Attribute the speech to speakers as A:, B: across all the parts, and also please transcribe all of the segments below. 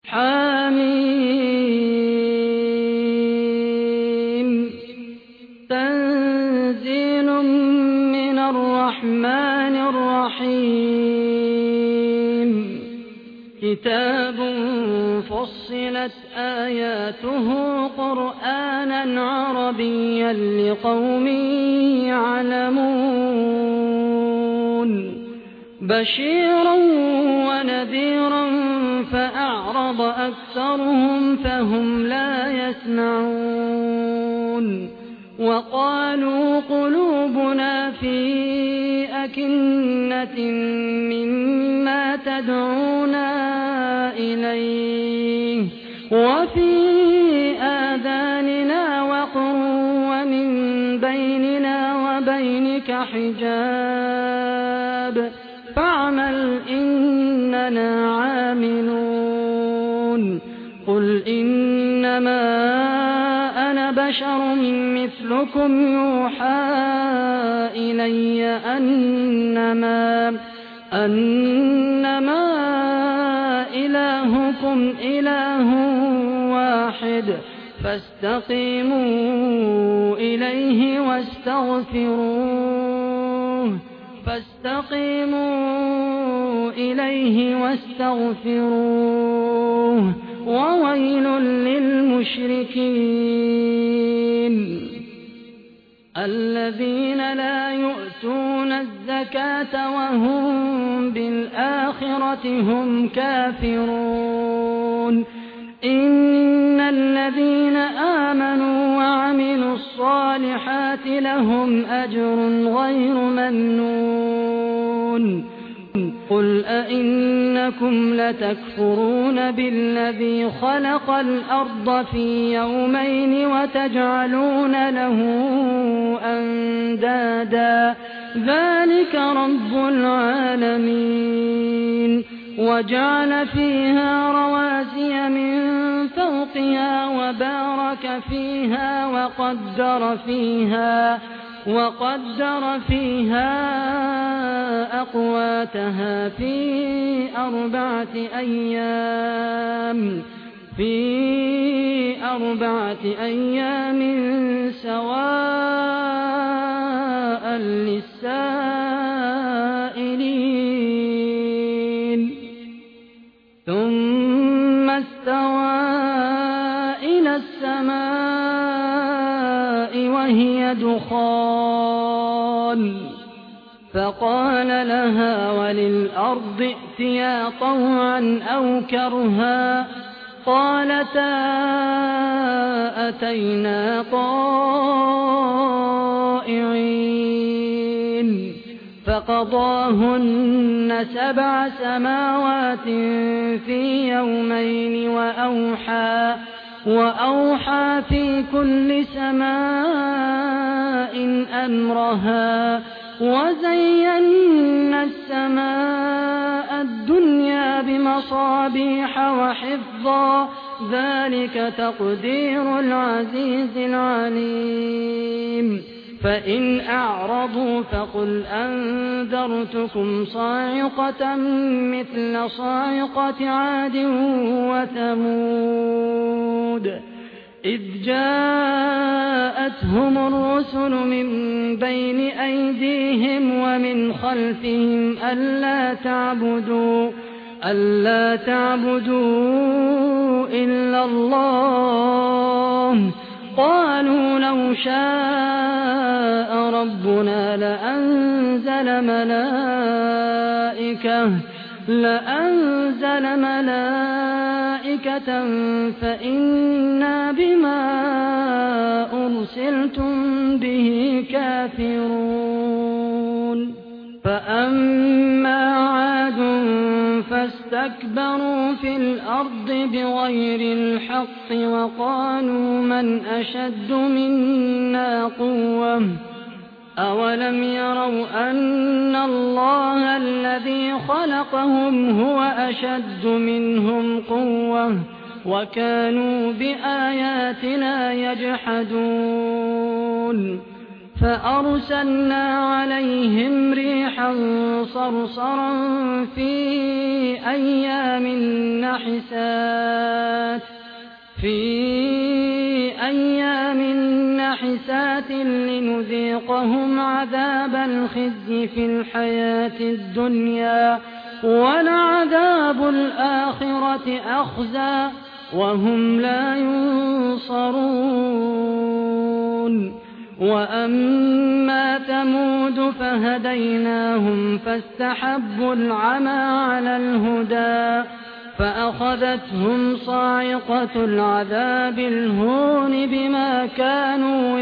A: حم تنزيل من الرحمن الرحيم كتاب فصلت آياته قرآنا عربيا لقوم يعلمون بشيرا ونذيرا فأعرض أكثرهم فهم لا يسمعون وقالوا قلوبنا في أكنة مما تدعونا إليه وفي آذاننا وقر ومن بيننا وبينك حجاب فاعمل إننا عاملون قل إنما أنا بشر مثلكم يوحى إلي أنما إلهكم إله واحد فاستقيموا إليه واستغفروه وويل للمشركين الذين لا يؤتون الزكاة وهم بالآخرة هم كافرون إن الذين آمنوا وعملوا الصالحات لهم أجر غير ممنون قل أئنكم لتكفرون بالذي خلق الأرض في يومين وتجعلون له أندادا ذلك رب العالمين وجعل فيها رواسي من فوقها وبارك فيها وقدر فيها أقواتها في أربعة أيام سواء للسائلين ثم استوى إلى السماء وهي دخان فقال لها وللأرض ائتيا طوعا أو كرها قالتا أتينا طائعين فقضاهن 7 سماوات في يومين وأوحى في كل سماء أمرها وزينا السماء الدنيا بمصابيح وحفظا ذلك تقدير العزيز العليم فإن أعرضوا فقل أنذرتكم صاعقة مثل صاعقة عاد وثمود إذ جاءتهم الرسل من بين أيديهم ومن خلفهم ألا تعبدوا إلا الله قالوا لو شاء ربنا لأنزل ملائكة فإنا بما أرسلتم به كافرون فأما عاد فاستكبروا في الأرض بغير الحق وقالوا من أشد منا قوة أولم يروا أن الله الذي خلقهم هو أشد منهم قوة وكانوا بآياتنا يجحدون فأرسلنا عليهم ريحا صرصرا في أيام نحسات لنذيقهم عذاب الخزي في الحياة الدنيا ولعذاب الآخرة أخزى وهم لا ينصرون. وأما ثمود فهديناهم فاستحبوا العمى على الهدى فأخذتهم صاعقة العذاب الهون بما كانوا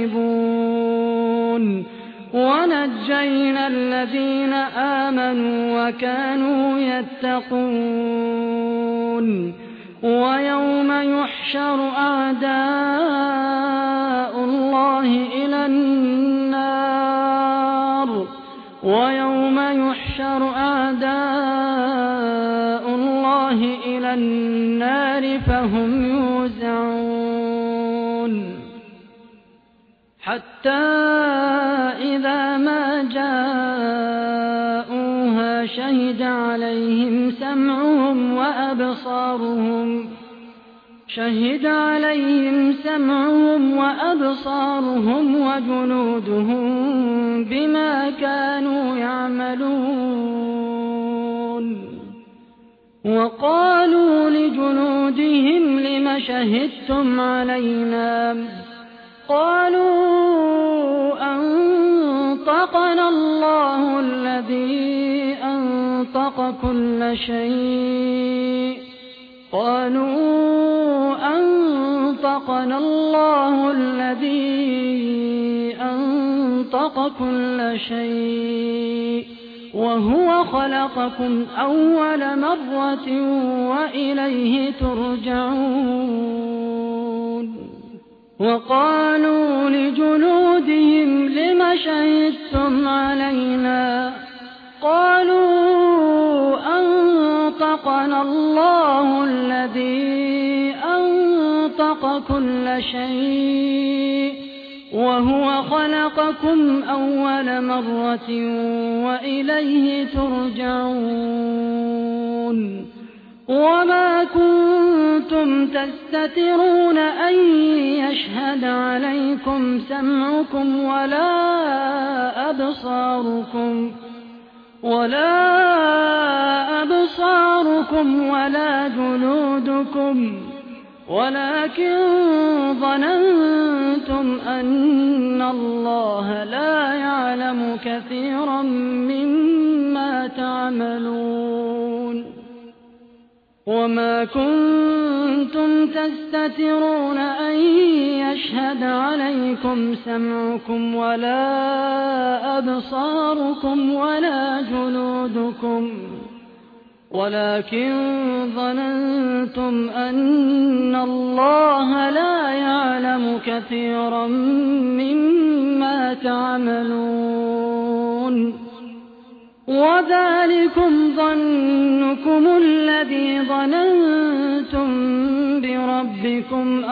A: يكسبون ونجينا الذين آمنوا وكانوا يتقون. ويوم يحشر أعداء الله إلى النار فهم يوزعون حتى إذا ما جاءوها شهد عليهم سمعهم وأبصارهم وجلودهم بما كانوا يعملون. وقالوا لجلودهم لم شهدتم علينا قالوا أنطقنا الله الذي أنطق كل شيء وهو خلقكم أول مرة وإليه ترجعون. وقالوا لجلودهم لم شهدتم علينا قالوا أنطقنا الله الذي أنطق كل شيء وهو خلقكم أول مرة وإليه ترجعون. وما كنتم تستترون أن يشهد عليكم سمعكم ولا أبصاركم ولا جلودكم ولكن ظننتم أن الله لا يعلم كثيرا مما تعملون. وما كنتم تستترون أن يشهد عليكم سمعكم ولا أبصاركم ولا جلودكم ولكن ظننتم أن الله لا يعلم كثيرا مما تعملون. وذلكم ظنكم الذي ظننتم بربكم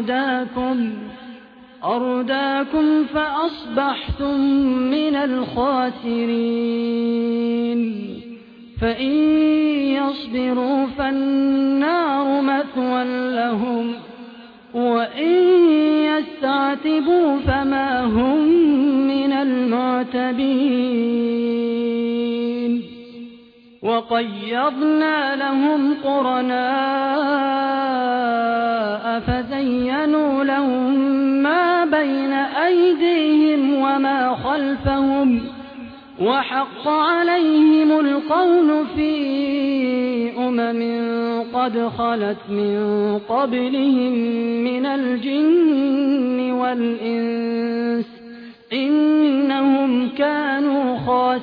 A: أرداكم فأصبحتم من الخاسرين. فإن يصبروا فالنار مثوى لهم وإن يستعتبوا فما هم من المعتبين. وقيضنا لهم قرناء فزينوا لهم ما بين أيديهم وما خلفهم وحق عليهم القول في قد خلت من قبلهم من الجن والإنس إنهم كانوا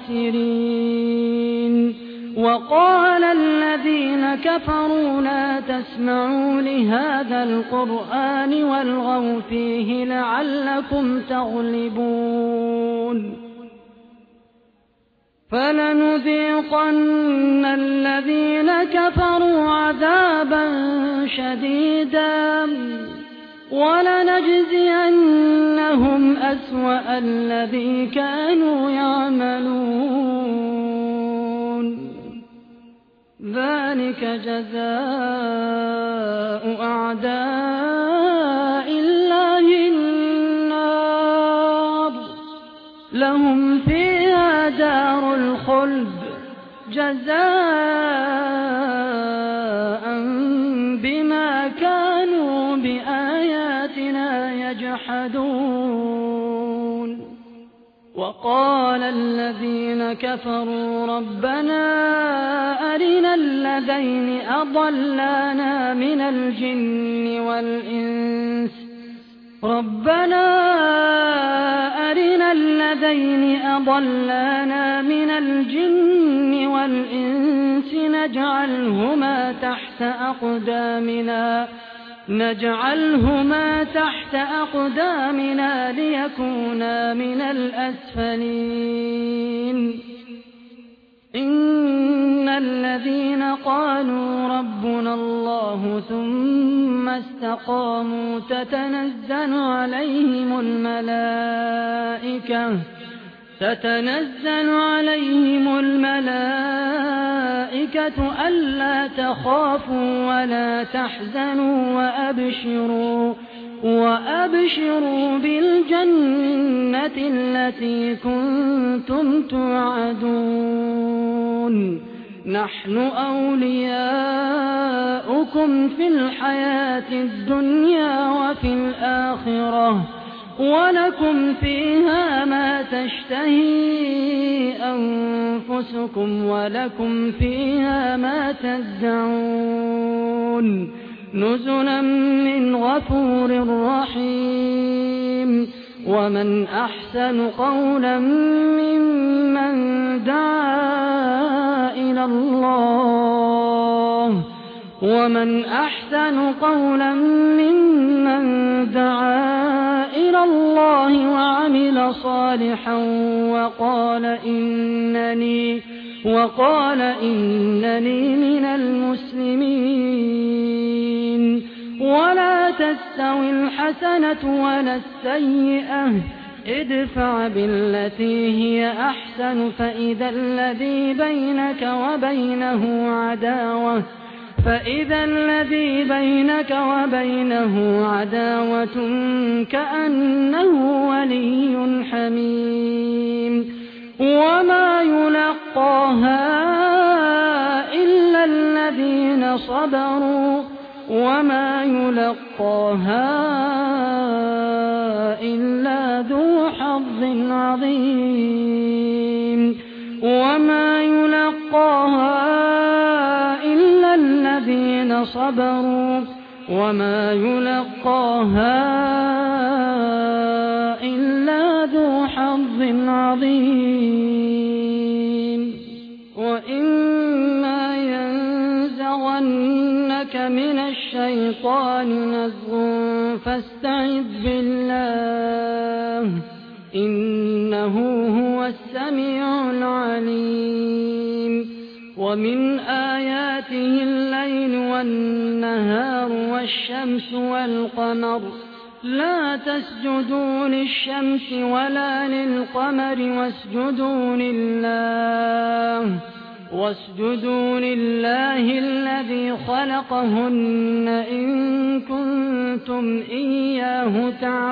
A: خاسرين. وقال الذين كفروا لا تسمعوا لهذا القرآن والغوا فيه لعلكم تغلبون. فلنذيقن الذين كفروا عذابا شديدا ولنجزينهم أسوأ الذي كانوا يعملون ذلك جزاء أعداء الله النار لهم فيها دار الخلد جزاء بما كانوا بآياتنا يجحدون وقال الذين كفروا ربنا أرنا الذين أضلانا من الجن والإنس نجعلهما تحت أقدامنا ليكونا من الأسفلين إن الذين قالوا ربنا الله ثم استقاموا تتنزل عليهم الملائكة ألا تخافوا ولا تحزنوا وأبشروا بالجنة التي كنتم توعدون نحن أولياؤكم في الحياة الدنيا وفي الآخرة ولكم فيها ما تشتهي أنفسكم ولكم فيها ما تدعون نزلا من غفور رحيم ومن أحسن قولا ممن دعا إلى الله وعمل صالحا وقال إنني من المسلمين ولا تستوي الحسنة ولا السيئة ادفع بالتي هي أحسن فإذا الذي بينك وبينه عداوة كأنه ولي حميم وما يلقاها إلا الذين صبروا وما يلقاها إلا ذو حظ عظيم وما يلقاها إلا الذين صبروا وما يلقاها إلا ذو حظ عظيم وإما ينزغنك من الشيطان نزغ فاستعذ بالله إنه هو السميع العليم ومن آياته الليل والنهار والشمس والقمر لا تسجدوا للشمس ولا للقمر واسجدوا لله الذي خلقهن إن كنتم إياه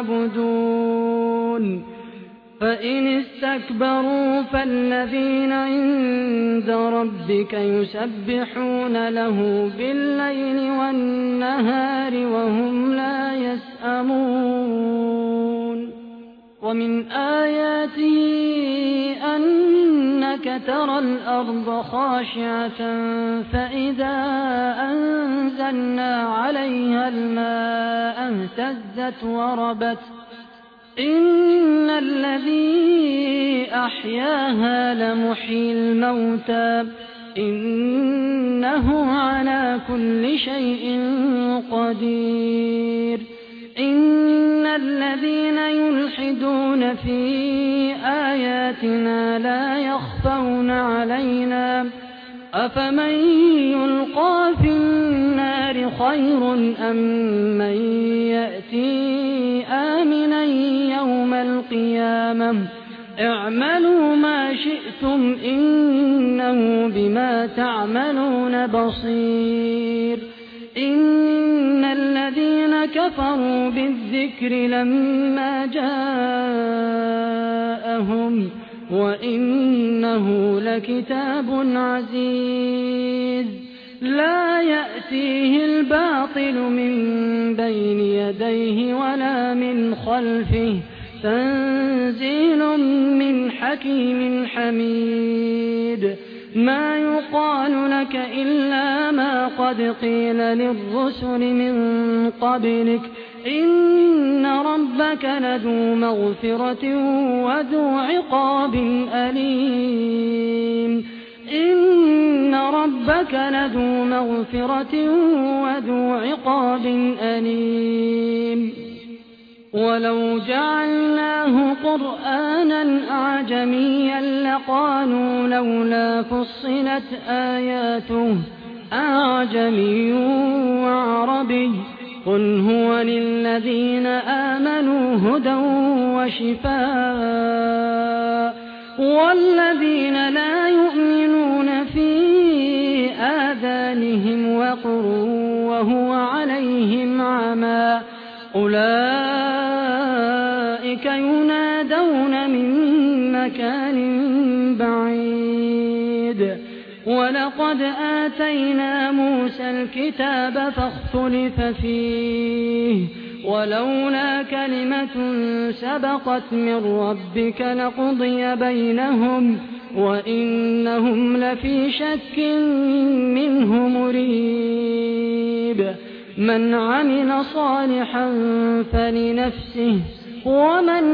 A: تعبدون فإن استكبروا فالذين عند ربك يسبحون له بالليل والنهار وهم لا يسأمون ومن آياته أنك ترى الأرض خاشعة فإذا أنزلنا عليها الماء اهتزت وربت إن الذي أحياها لمحيي الموتى إنه على كل شيء قدير إن الذين يلحدون في آياتنا لا يخفون علينا أفمن يلقى في النار خير أم من يأتي آمنا يوم القيامة اعملوا ما شئتم إنه بما تعملون بصير إن الذين كفروا بالذكر لما جاءهم وإنه لكتاب عزيز لا يأتيه الباطل من بين يديه ولا من خلفه تنزيل من حكيم حميد ما يقال لك إلا ما قد قيل للرسل من قبلك إن ربك لذو مغفرة وذو عقاب أليم إن ربك لذو مغفرة وذو عقاب أليم ولو جعلناه قرآنا أعجميا لقالوا لولا فصلت آياته أعجمي وعربي قل هو للذين آمنوا هدى وشفاء والذين لا يؤمنون في آذانهم وقر وهو عليهم عمى أولئك ينادون من مكان بعيد ولقد آتينا موسى الكتاب فاختلف فيه ولولا كلمة سبقت من ربك لقضي بينهم وإنهم لفي شك منه مريب من عمل صالحا فلنفسه ومن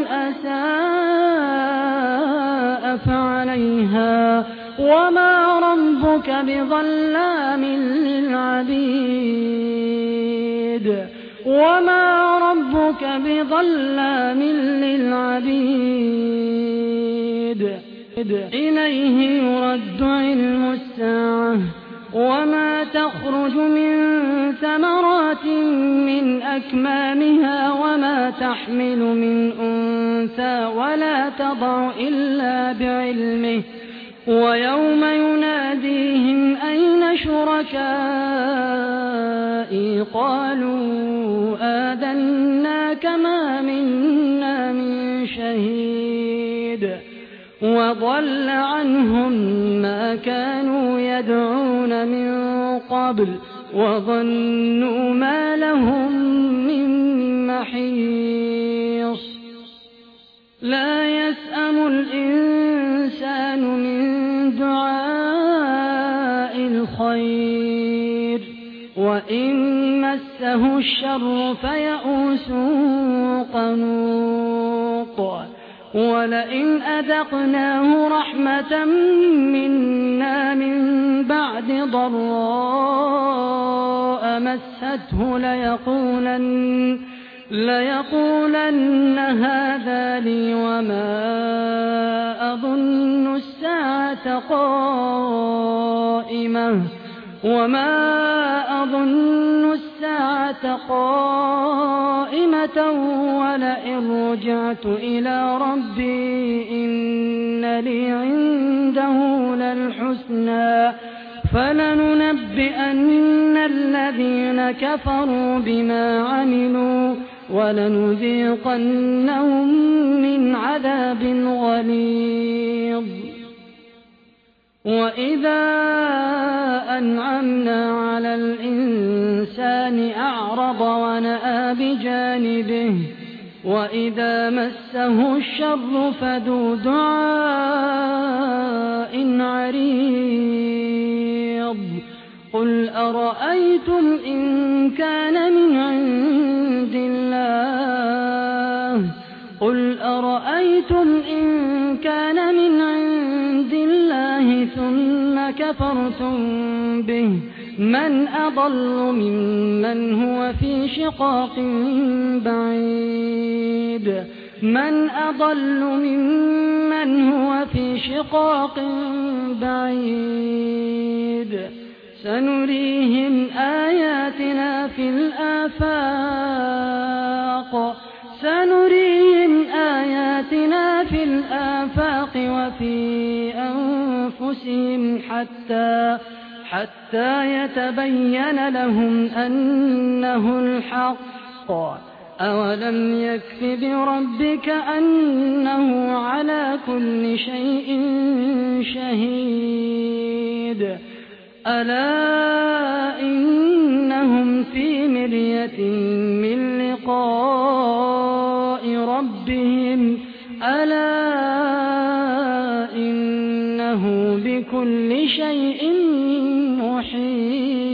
A: أساء فعليها وما ربك بظلام للعبيد وما ربك بظلام للعبيد إليه يرد علم الساعة وما تخرج من ثمرات من أكمامها وما تحمل من أنثى ولا تضع إلا بعلمه ويوم يناديهم أين شركائي قالوا آذناك ما منا من شهيد وضل عنهم ما كانوا يدعون من قبل وظنوا ما لهم من محيص لا يسأم الإنسان من دعاء الخير وإن مسه الشر فيئوس قنوط ولئن أذقناه رحمة منا من بعد ضراء مسته ليقولن هذا لي وما أظن الساعة قائمة ولئن رجعت إلى ربي إن لي عنده للحسنى فلننبئن الذين كفروا بما عملوا ولنذيقنهم من عذاب غليظ وإذا أنعمنا على الإنسان أعرض ونأى بجانبه وإذا مسه الشر فذو دعاء عريض قل أرأيتم إن كان من عند الله ثم كفرتم به من أضل ممن هو في شقاق بعيد من أضل ممن هو في شقاق بعيد سنريهم آياتنا في الآفاق وفي أنفسهم حتى يتبين لهم أنه الحق أولم يكف بربك أنه على كل شيء شهيد ألا إنهم في مرية من لقاء ربهم ألا إنه بكل شيء محيط